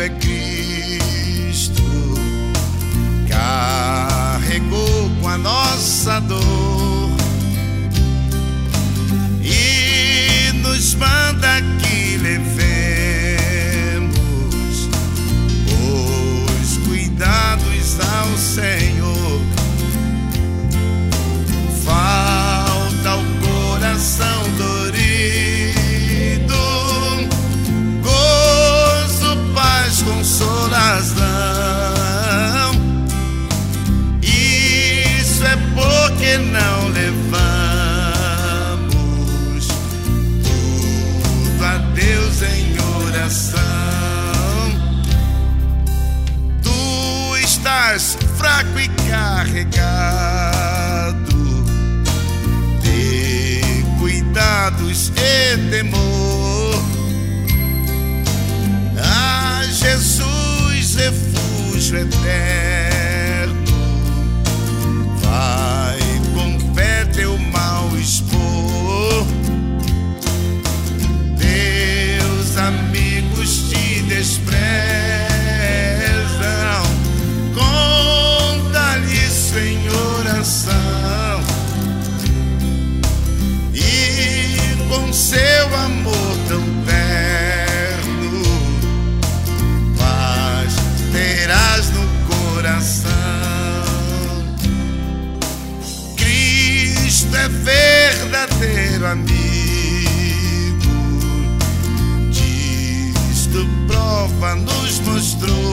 é Cristo, carregou com a nossa dor e nos manda que levemos os cuidados ao Senhor. Falta o coração dorido, gozo, paz, consolação. Isso é porque não levamos tudo a Deus em oração. Tu estás fraco e carregado de cuidados e temor. A Jesus, refúgio eterno, vai com fé teu mal expor. Teus amigos te desprezam, conta-lhe isso em oração, e com seu amor tão terno paz terás no coração. Cristo é verdadeiro amigo, disto prova nos mostrou.